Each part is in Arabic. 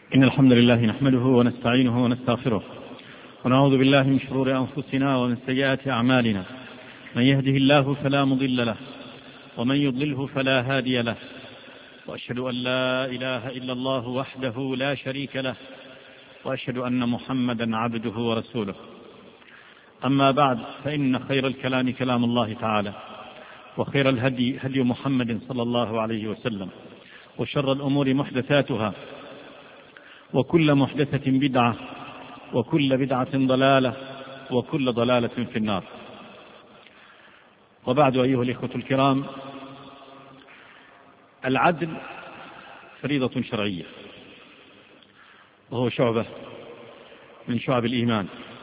إن الحمد لله نحمده ونستعينه ونستغفره ونعوذ بالله من شرور أنفسنا ومن سيئات أعمالنا. من يهده الله فلا مضل له ومن يضلله فلا هادي له، وأشهد أن لا إله إلا الله وحده لا شريك له، وأشهد أن محمدا عبده ورسوله. أما بعد، فإن خير الكلام كلام الله تعالى، وخير الهدي هدي محمد صلى الله عليه وسلم، وشر الأمور محدثاتها، وكل محدثة بدعة، وكل بدعة ضلالة، وكل ضلالة في النار. وبعد، أيها الإخوة الكرام، العدل فريضة شرعية، وهو شعبة من شعب الإيمان،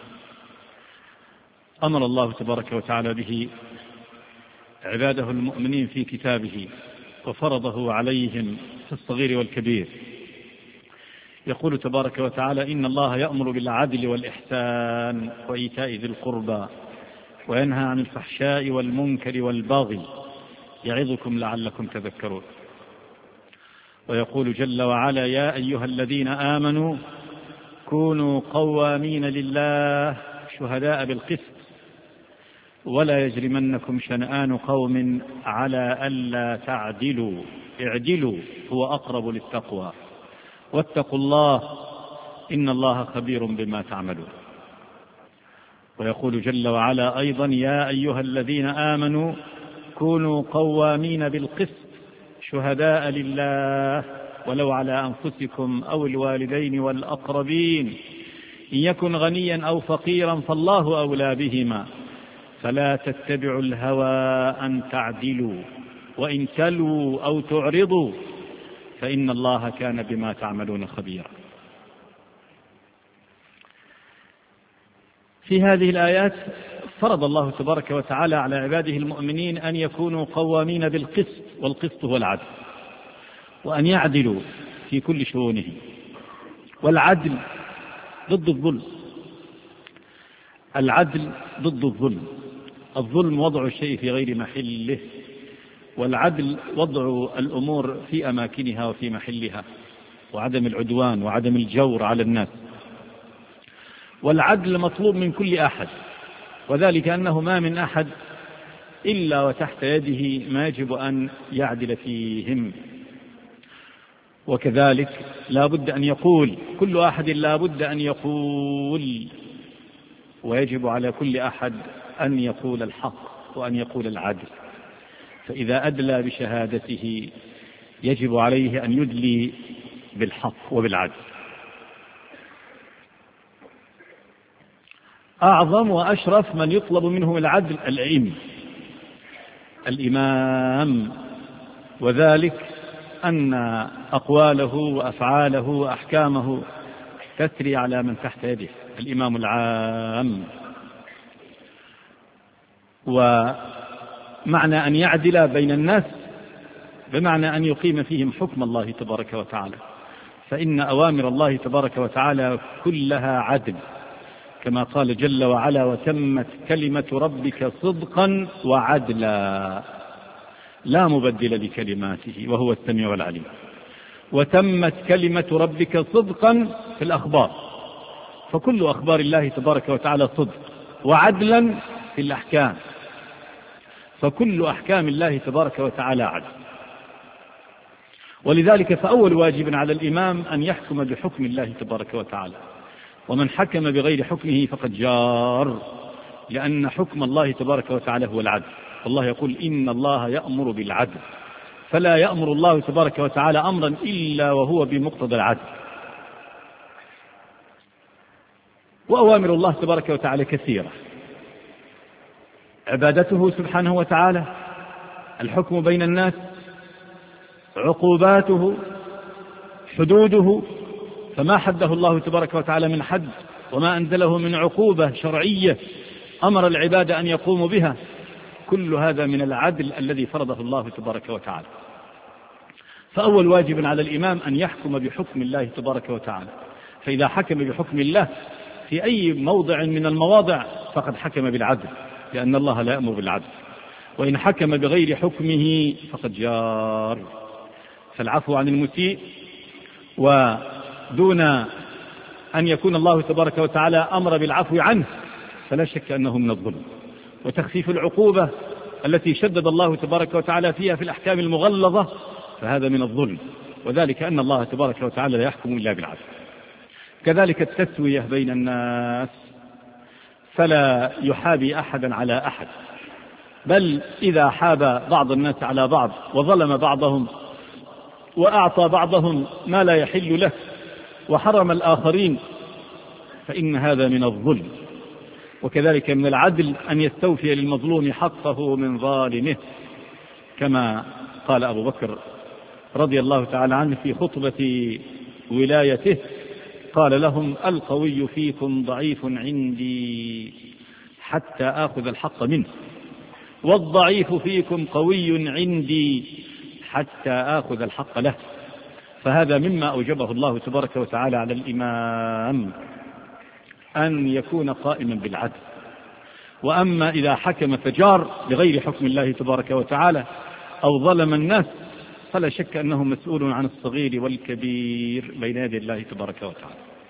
أمر الله تبارك وتعالى به عباده المؤمنين في كتابه، وفرضه عليهم في الصغير والكبير. يقول تبارك وتعالى: إن الله يأمر بالعدل والإحسان وإيتاء ذي القربى وينهى عن الفحشاء والمنكر والبغي يعظكم لعلكم تذكرون. ويقول جل وعلا: يا أيها الذين آمنوا كونوا قوامين لله شهداء بالقسط ولا يجرمنكم شنآن قوم على ألا تعدلوا اعدلوا هو أقرب للتقوى واتقوا الله إن الله خبير بما تعملون. ويقول جل وعلا أيضا: يا أيها الذين آمنوا كونوا قوامين بالقسط شهداء لله ولو على أنفسكم أو الوالدين والأقربين إن يكن غنيا أو فقيرا فالله أولى بهما فلا تتبعوا الهوى أن تعدلوا وإن تلووا أو تعرضوا فإن الله كان بما تعملون خبيرا. في هذه الآيات فرض الله تبارك وتعالى على عباده المؤمنين أن يكونوا قوامين بالقسط، والقسط هو العدل، وأن يعدلوا في كل شؤونهم. والعدل ضد الظلم، العدل ضد الظلم. الظلم وضع الشيء في غير محله، والعدل وضع الأمور في أماكنها وفي محلها، وعدم العدوان وعدم الجور على الناس. والعدل مطلوب من كل أحد، وذلك أنه ما من أحد إلا وتحت يده ما يجب أن يعدل فيهم. وكذلك لا بد أن يقول كل أحد، لا بد أن يقول، ويجب على كل أحد أن يقول الحق وأن يقول العدل. فإذا أدلى بشهادته يجب عليه أن يدلي بالحق وبالعدل. أعظم وأشرف من يطلب منه العدل الأئمة، الإمام، وذلك أن أقواله وأفعاله وأحكامه تسري على من تحت يده، الإمام العام. ومعنى أن يعدل بين الناس بمعنى أن يقيم فيهم حكم الله تبارك وتعالى، فإن أوامر الله تبارك وتعالى كلها عدل، كما قال جل وعلا: وتمت كلمة ربك صدقا وعدلا لا مبدل لكلماته وهو السميع العليم. وتمت كلمة ربك صدقا في الأخبار، فكل أخبار الله تبارك وتعالى صدق، وعدلا في الأحكام، فكل أحكام الله تبارك وتعالى عدل. ولذلك فأول واجب على الإمام أن يحكم بحكم الله تبارك وتعالى، ومن حكم بغير حكمه فقد جار، لأن حكم الله تبارك وتعالى هو العدل. الله يقول: إن الله يأمر بالعدل، فلا يأمر الله تبارك وتعالى أمرا إلا وهو بمقتضى العدل. وأوامر الله تبارك وتعالى كثيرة: عبادته سبحانه وتعالى، الحكم بين الناس، عقوباته، حدوده، فما حده الله تبارك وتعالى من حد وما أنزله من عقوبة شرعية أمر العباد أن يقوموا بها، كل هذا من العدل الذي فرضه الله تبارك وتعالى. فأول واجب على الإمام أن يحكم بحكم الله تبارك وتعالى، فإذا حكم بحكم الله في أي موضع من المواضع فقد حكم بالعدل، لأن الله لا يأمر بالعدل. وإن حكم بغير حكمه فقد جار. فالعفو عن المسيء دون أن يكون الله تبارك وتعالى أمر بالعفو عنه فلا شك أنه من الظلم. وتخفيف العقوبة التي شدد الله تبارك وتعالى فيها في الأحكام المغلظة فهذا من الظلم، وذلك أن الله تبارك وتعالى لا يحكم إلا بالعدل. كذلك التسوية بين الناس، فلا يحابي أحدا على أحد، بل إذا حاب بعض الناس على بعض وظلم بعضهم وأعطى بعضهم ما لا يحل له وحرم الآخرين فإن هذا من الظلم. وكذلك من العدل أن يستوفي للمظلوم حقه من ظالمه، كما قال أبو بكر رضي الله تعالى عنه في خطبة ولايته، قال لهم: القوي فيكم ضعيف عندي حتى آخذ الحق منه، والضعيف فيكم قوي عندي حتى آخذ الحق له. فهذا مما أوجبه الله تبارك وتعالى على الإمام أن يكون قائما بالعدل. وأما إذا حكم فجار بغير حكم الله تبارك وتعالى أو ظلم الناس فلا شك أنه مسؤول عن الصغير والكبير بين يدي الله تبارك وتعالى.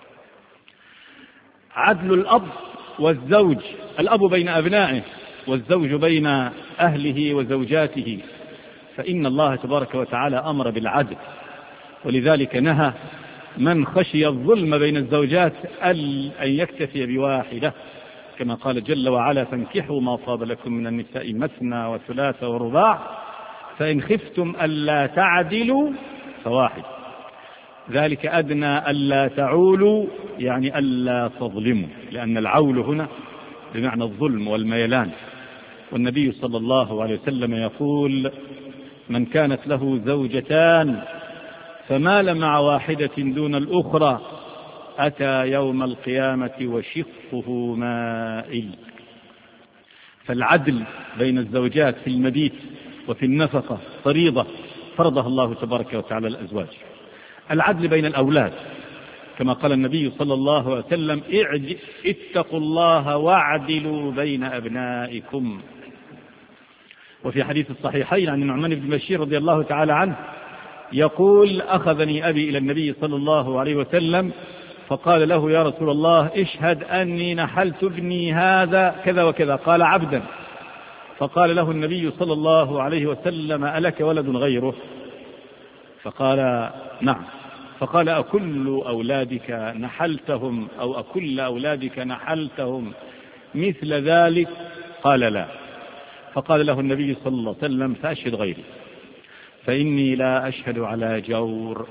عدل الأب والزوج، الأب بين أبنائه والزوج بين أهله وزوجاته، فإن الله تبارك وتعالى أمر بالعدل، ولذلك نهى من خشي الظلم بين الزوجات أن يكتفي بواحدة، كما قال جل وعلا: فانكحوا ما طاب لكم من النساء مثنى وثلاث ورباع فإن خفتم ألا تعدلوا فواحد، ذلك أدنى ألا تعولوا، يعني ألا تظلموا، لأن العول هنا بمعنى الظلم والميلان. والنبي صلى الله عليه وسلم يقول: من كانت له زوجتان فمال مع واحدة دون الأخرى أتى يوم القيامة وشقه مائل. فالعدل بين الزوجات في المبيت وفي النفقة فريضة فرضها الله تبارك وتعالى الأزواج. العدل بين الأولاد، كما قال النبي صلى الله عليه وسلم: اتقوا الله واعدلوا بين أبنائكم. وفي حديث الصحيحين عن النعمان بن بشير رضي الله تعالى عنه يقول: أخذني أبي إلى النبي صلى الله عليه وسلم فقال له: يا رسول الله اشهد أني نحلت ابني هذا كذا وكذا. قال: عبدا. فقال له النبي صلى الله عليه وسلم: ألك ولد غيره؟ فقال: نعم. فقال: أكل أولادك نحلتهم أو أكل أولادك نحلتهم مثل ذلك؟ قال: لا. فقال له النبي صلى الله عليه وسلم: فأشهد غيري فإني لا أشهد على جور.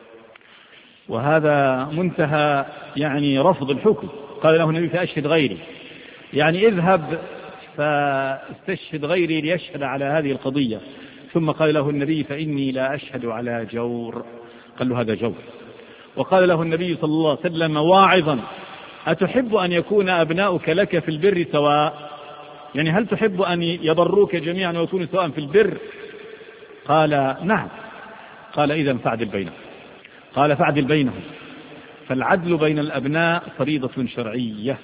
وهذا منتهى يعني رفض الحكم. قال له النبي: فأشهد غيري، يعني اذهب فاستشهد غيري ليشهد على هذه القضية. ثم قال له النبي: فإني لا أشهد على جور. قال له: هذا جور. وقال له النبي صلى الله عليه وسلم واعظا: أتحب أن يكون أبناؤك لك في البر سواء؟ يعني هل تحب أن يبروك جميعا ويكونوا سواء في البر؟ قال: نعم. قال: إذن فاعدل بينهم. قال: فاعدل بينهم. فالعدل بين الأبناء فريضة شرعية.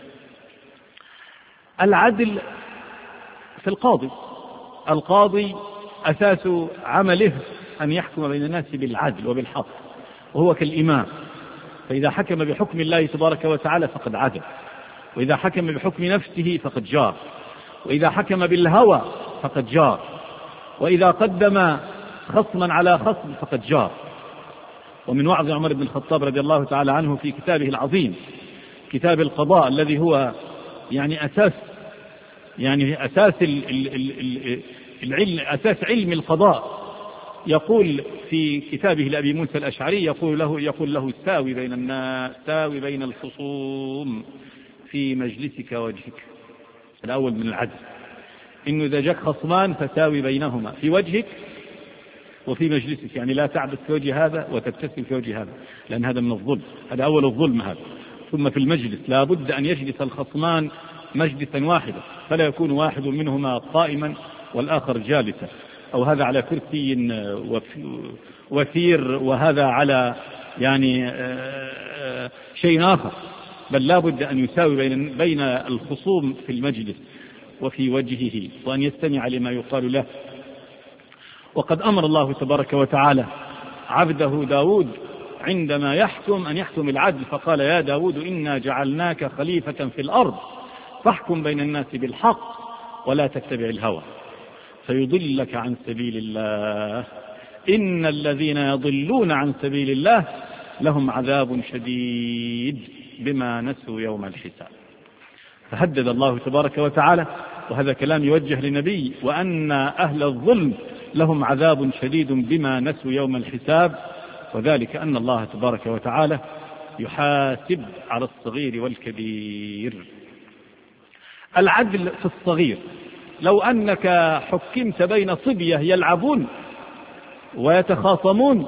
العدل في القاضي أساس عمله أن يحكم بين الناس بالعدل وبالحق، وهو كالإمام، فإذا حكم بحكم الله تبارك وتعالى فقد عدل، وإذا حكم بحكم نفسه فقد جار، وإذا حكم بالهوى فقد جار، وإذا قدم خصما على خصم فقد جار. ومن وعظ عمر بن الخطاب رضي الله تعالى عنه في كتابه العظيم كتاب القضاء الذي هو يعني أساس العلم، أساس علم القضاء، يقول في كتابه لأبي موسى الأشعري يقول له ساوي بين الناس، ساوي بين الخصوم في مجلسك وجهك. الأول من العدل إنه إذا جاك خصمان فساوي بينهما في وجهك وفي مجلسك، يعني لا تعبث في وجه هذا وتبتسم في وجه هذا، لأن هذا من الظلم، هذا أول الظلم هذا. ثم في المجلس لا بد أن يجلس الخصمان مجلسا واحدا، فلا يكون واحد منهما قائما والآخر جالسا، أو هذا على كرسي وثير وهذا على يعني شيء آخر، بل لا بد أن يساوي بين الخصوم في المجلس وفي وجهه، وأن يستمع لما يقال له. وقد أمر الله تبارك وتعالى عبده داود عندما يحكم أن يحكم العدل، فقال يا داود إنا جعلناك خليفة في الأرض فاحكم بين الناس بالحق ولا تتبع الهوى فيضلك عن سبيل الله إن الذين يضلون عن سبيل الله لهم عذاب شديد بما نسوا يوم الحساب. فهدد الله تبارك وتعالى، وهذا كلام يوجه لنبي، وأن أهل الظلم لهم عذاب شديد بما نسوا يوم الحساب، وذلك أن الله تبارك وتعالى يحاسب على الصغير والكبير. العدل في الصغير، لو أنك حكمت بين صبية يلعبون ويتخاصمون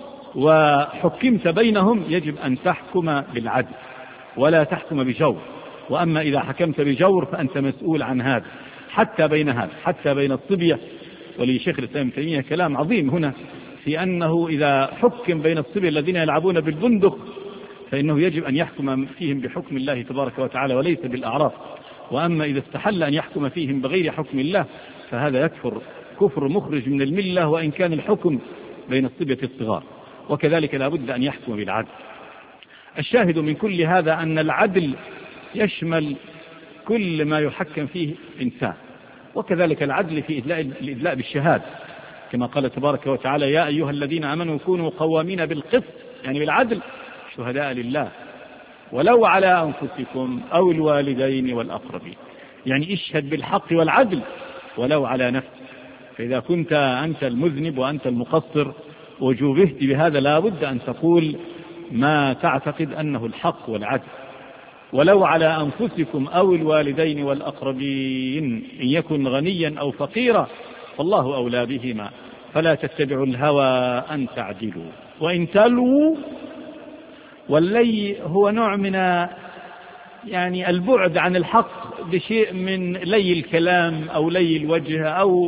وحكمت بينهم، يجب أن تحكم بالعدل ولا تحكم بجور. وأما إذا حكمت بجور فأنت مسؤول عن هذا، حتى بين الصبية. ولشيخ الإسلام ابن تيمية كلام عظيم هنا في أنه إذا حكم بين الصبية الذين يلعبون بالبندق فإنه يجب أن يحكم فيهم بحكم الله تبارك وتعالى وليس بالأعراف. وأما إذا استحل أن يحكم فيهم بغير حكم الله فهذا يكفر كفر مخرج من الملة، وإن كان الحكم بين الصبية الصغار. وكذلك لا بد أن يحكم بالعدل. الشاهد من كل هذا أن العدل يشمل كل ما يحكم فيه إنسان، وكذلك العدل في الإدلاء بالشهادة، كما قال تبارك وتعالى يا أيها الذين آمنوا كونوا قوامين بالقسط، يعني بالعدل، شهداء لله ولو على أنفسكم أو الوالدين والأقربين، يعني اشهد بالحق والعدل ولو على نفسك. فإذا كنت أنت المذنب وأنت المقصر وجوبهت بهذا لا بد أن تقول ما تعتقد أنه الحق والعدل. ولو على أنفسكم أو الوالدين والأقربين إن يكن غنيا أو فقيرا فالله أولى بهما فلا تتبعوا الهوى أن تعدلوا وإن تلووا. واللي هو نوع من يعني البعد عن الحق بشيء من لي الكلام أو لي الوجه أو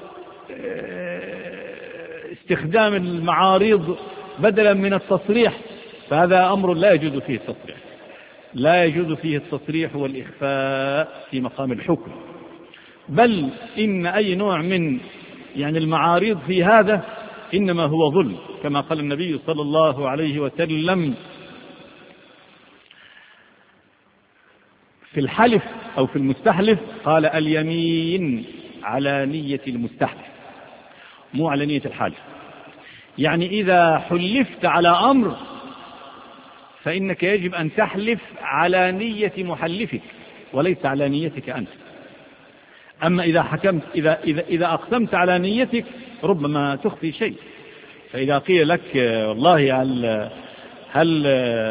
استخدام المعارض بدلا من التصريح، فهذا أمر لا يجوز فيه التصريح، لا يجوز فيه التصريح والإخفاء في مقام الحكم. بل إن أي نوع من يعني المعارض في هذا إنما هو ظلم، كما قال النبي صلى الله عليه وسلم في الحلف أو في المستحلف، قال اليمين على نية المستحلف مو على نية الحالف. يعني إذا حلفت على أمر فإنك يجب أن تحلف على نية محلفك وليس على نيتك أنت. أما إذا حكمت إذا أقسمت على نيتك ربما تخفي شيء. فإذا قيل لك والله هل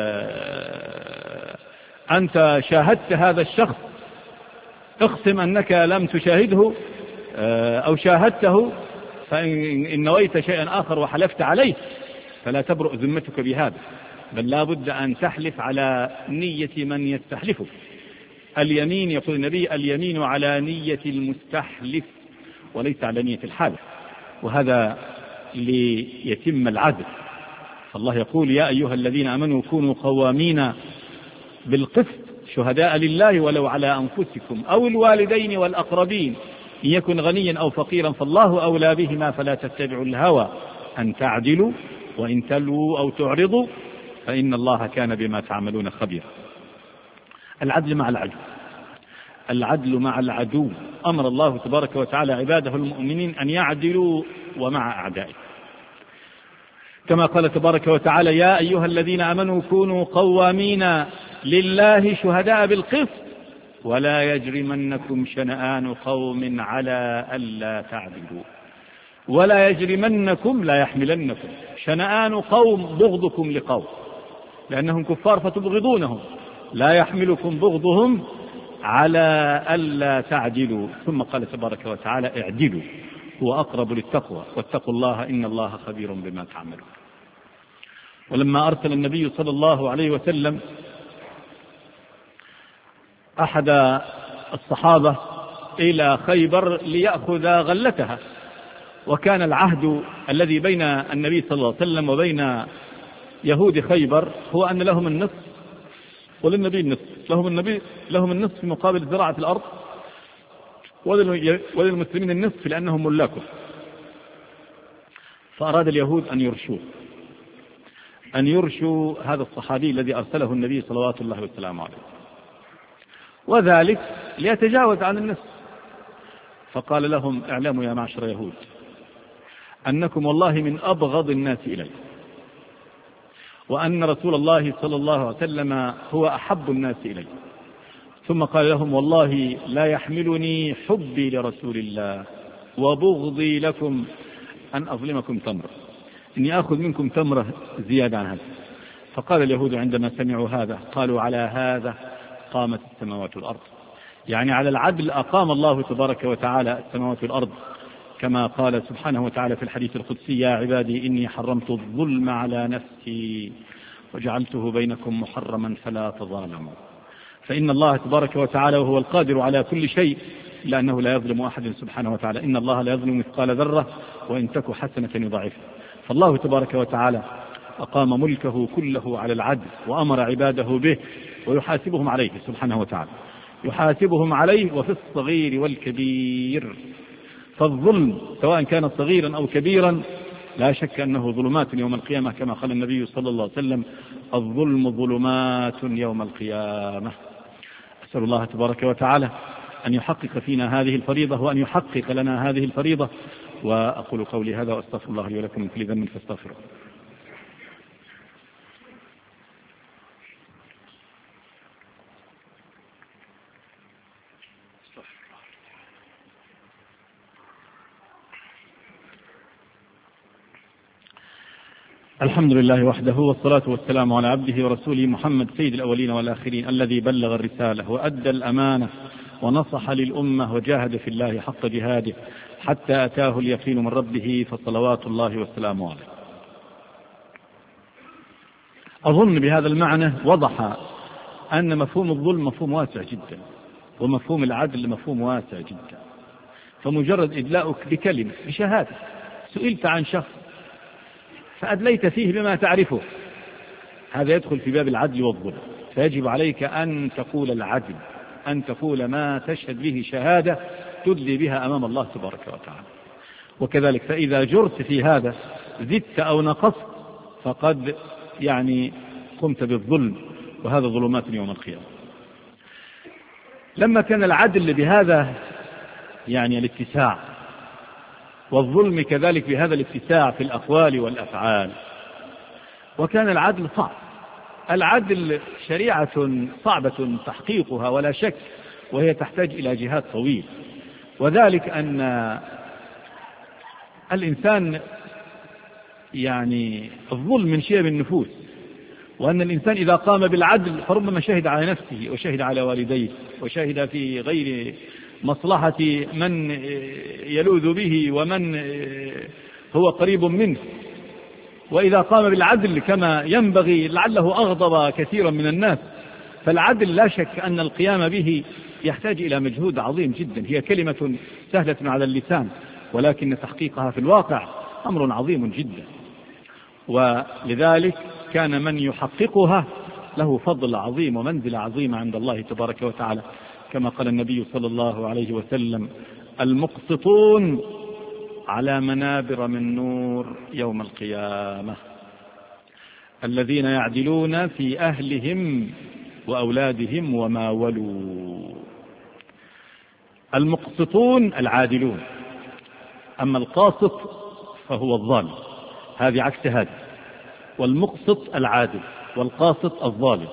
أنت شاهدت هذا الشخص، اقسم أنك لم تشاهده أو شاهدته، فإن نويت شيئا آخر وحلفت عليه فلا تبرؤ ذمتك بهذا، بل لا بد أن تحلف على نية من يستحلفك. اليمين يقول النبي اليمين على نية المستحلف وليس على نية الحالف، وهذا ليتم العدل. فالله يقول يا أيها الذين آمنوا كونوا قوامين بالقسط شهداء لله ولو على أنفسكم أو الوالدين والأقربين إن يكن غنيا أو فقيرا فالله أولى بهما فلا تتبعوا الهوى أن تعدلوا وإن تلووا أو تعرضوا فإن الله كان بما تعملون خبيرا. العدل مع العدو، العدل مع العدو. أمر الله تبارك وتعالى عباده المؤمنين أن يعدلوا ومع أعدائه، كما قال تبارك وتعالى يا أيها الذين آمنوا كونوا قوامين لله شهداء بالقسط ولا يجرمنكم شنآن قوم على ألا تعدلوا ولا يجرمنكم لا يحملنكم شنآن قوم بغضكم لقوم لأنهم كفار فتبغضونهم لا يحملكم بغضهم على ألا تعدلوا. ثم قال تبارك وتعالى اعدلوا هو أقرب للتقوى واتقوا الله إن الله خبير بما تعملون. ولما أرسل النبي صلى الله عليه وسلم أحد الصحابة إلى خيبر ليأخذ غلتها، وكان العهد الذي بين النبي صلى الله عليه وسلم وبين يهود خيبر هو أن لهم النصف وللنبي النصف، لهم النصف في مقابل زراعة الأرض، وللمسلمين النصف لأنهم ملاكه. فأراد اليهود أن يرشوه، أن يرشوا هذا الصحابي الذي أرسله النبي صلوات الله وسلامه عليه، وذلك ليتجاوز عن النص. فقال لهم: اعلموا يا معشر يهود أنكم والله من أبغض الناس إلي، وأن رسول الله صلى الله عليه وسلم هو أحب الناس إلي. ثم قال لهم: والله لا يحملني حبي لرسول الله وبغضي لكم أن أظلمكم تمرة، إني أخذ منكم تمرة زيادة عن هذا. فقال اليهود عندما سمعوا هذا قالوا: على هذا قامت السماوات والأرض، يعني على العدل أقام الله تبارك وتعالى السماوات والأرض، كما قال سبحانه وتعالى في الحديث القدسي: يا عبادي إني حرمت الظلم على نفسي وجعلته بينكم محرما فلا تظالموا. فإن الله تبارك وتعالى وهو القادر على كل شيء، لأنه لا يظلم أحد سبحانه وتعالى، إن الله لا يظلم مثقال ذرة وإن تك حسنة يضاعفها. فالله تبارك وتعالى أقام ملكه كله على العدل وأمر عباده به ويحاسبهم عليه سبحانه وتعالى، يحاسبهم عليه وفي الصغير والكبير. فالظلم سواء كان صغيرا أو كبيرا لا شك أنه ظلمات يوم القيامة، كما قال النبي صلى الله عليه وسلم: الظلم ظلمات يوم القيامة. أسأل الله تبارك وتعالى أن يحقق فينا هذه الفريضة وأن يحقق لنا هذه الفريضة. وأقول قولي هذا وأستغفر الله لي ولكم من كل ذنب فاستغفروه. الحمد لله وحده، والصلاة والسلام على عبده ورسوله محمد سيد الأولين والآخرين، الذي بلغ الرسالة وأدى الأمانة ونصح للأمة وجاهد في الله حق جهاده حتى أتاه اليقين من ربه، فصلوات الله والسلام عليه. أظن بهذا المعنى وضح أن مفهوم الظلم مفهوم واسع جدا، ومفهوم العدل مفهوم واسع جدا. فمجرد إدلاؤك بكلمة بشهادة سئلت عن شخص فأدليت فيه بما تعرفه، هذا يدخل في باب العدل والظلم. فيجب عليك أن تقول العدل، أن تقول ما تشهد به شهادة تدلي بها أمام الله تبارك وتعالى. وكذلك فإذا جرت في هذا زدت أو نقصت فقد قمت بالظلم، وهذا ظلمات يوم القيامة. لما كان العدل بهذا الاتساع، والظلم كذلك بهذا الاتساع في الأقوال والأفعال، وكان العدل صعب. العدل شريعة صعبة تحقيقها ولا شك، وهي تحتاج إلى جهاد طويل، وذلك أن الإنسان الظلم من شيب النفوس، وأن الإنسان إذا قام بالعدل فربما شهد على نفسه وشهد على والديه وشهد في غير مصلحة من يلوذ به ومن هو قريب منه. وإذا قام بالعدل كما ينبغي لعله أغضب كثيرا من الناس. فالعدل لا شك أن القيام به يحتاج إلى مجهود عظيم جدا. هي كلمة سهلة على اللسان، ولكن تحقيقها في الواقع أمر عظيم جدا. ولذلك كان من يحققها له فضل عظيم ومنزلة عظيمة عند الله تبارك وتعالى، كما قال النبي صلى الله عليه وسلم: المقسطون على منابر من نور يوم القيامة، الذين يعدلون في أهلهم وأولادهم وما ولوا. المقسطون العادلون، أما القاسط فهو الظالم، هذه عكس هذا. والمقسط العادل والقاسط الظالم.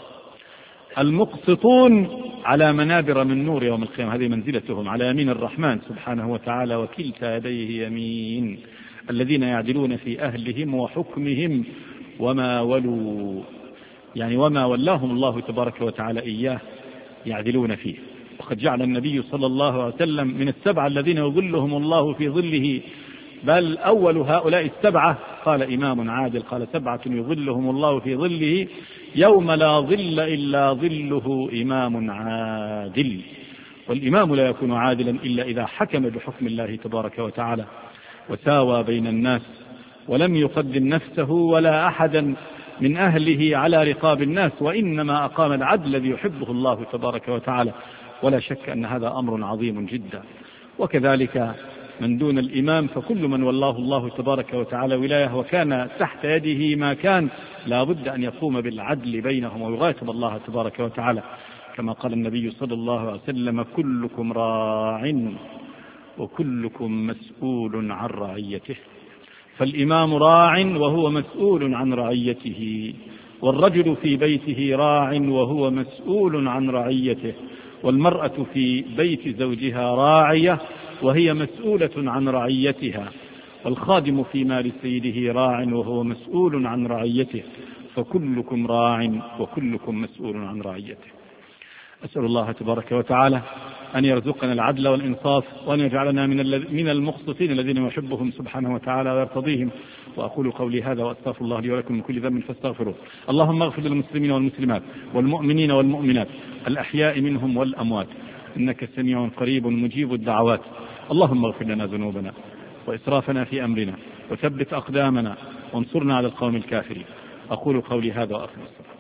المقسطون على منابر من نور يوم القيامة، هذه منزلتهم على يمين الرحمن سبحانه وتعالى، وكلتا يديه يمين. الذين يعدلون في أهلهم وحكمهم وما ولوا، وما ولاهم الله تبارك وتعالى إياه يعدلون فيه. وقد جعل النبي صلى الله عليه وسلم من السبعة الذين يظلهم الله في ظله، بل أول هؤلاء السبعة قال إمام عادل، قال: 7 يظلهم الله في ظله يوم لا ظل إلا ظله إمام عادل. والإمام لا يكون عادلا إلا إذا حكم بحكم الله تبارك وتعالى وساوى بين الناس، ولم يقدم نفسه ولا أحدا من أهله على رقاب الناس، وإنما أقام العدل الذي يحبه الله تبارك وتعالى. ولا شك أن هذا أمر عظيم جدا. وكذلك من دون الإمام، فكل من والله الله تبارك وتعالى ولاية وكان تحت يده ما كان لا بد أن يقوم بالعدل بينهم ويغاثب الله تبارك وتعالى، كما قال النبي صلى الله عليه وسلم: كلكم راع وكلكم مسؤول عن رعيته. فالإمام راع وهو مسؤول عن رعيته، والرجل في بيته راع وهو مسؤول عن رعيته، والمرأة في بيت زوجها راعية وهي مسؤولة عن رعيتها، والخادم في مال سيده راع وهو مسؤول عن رعيته، فكلكم راع وكلكم مسؤول عن رعيته. أسأل الله تبارك وتعالى أن يرزقنا العدل والإنصاف، وأن يجعلنا من المقسطين الذين يحبهم سبحانه وتعالى ويرتضيهم. وأقول قولي هذا وأستغفر الله لي ولكم من كل ذنب فاستغفروه. اللهم اغفر للمسلمين والمسلمات والمؤمنين والمؤمنات الأحياء منهم والأموات، إنك سميع قريب مجيب الدعوات. اللهم اغفر لنا ذنوبنا وإسرافنا في أمرنا، وثبت أقدامنا، وانصرنا على القوم الكافرين. أقول قولي هذا وأخلص.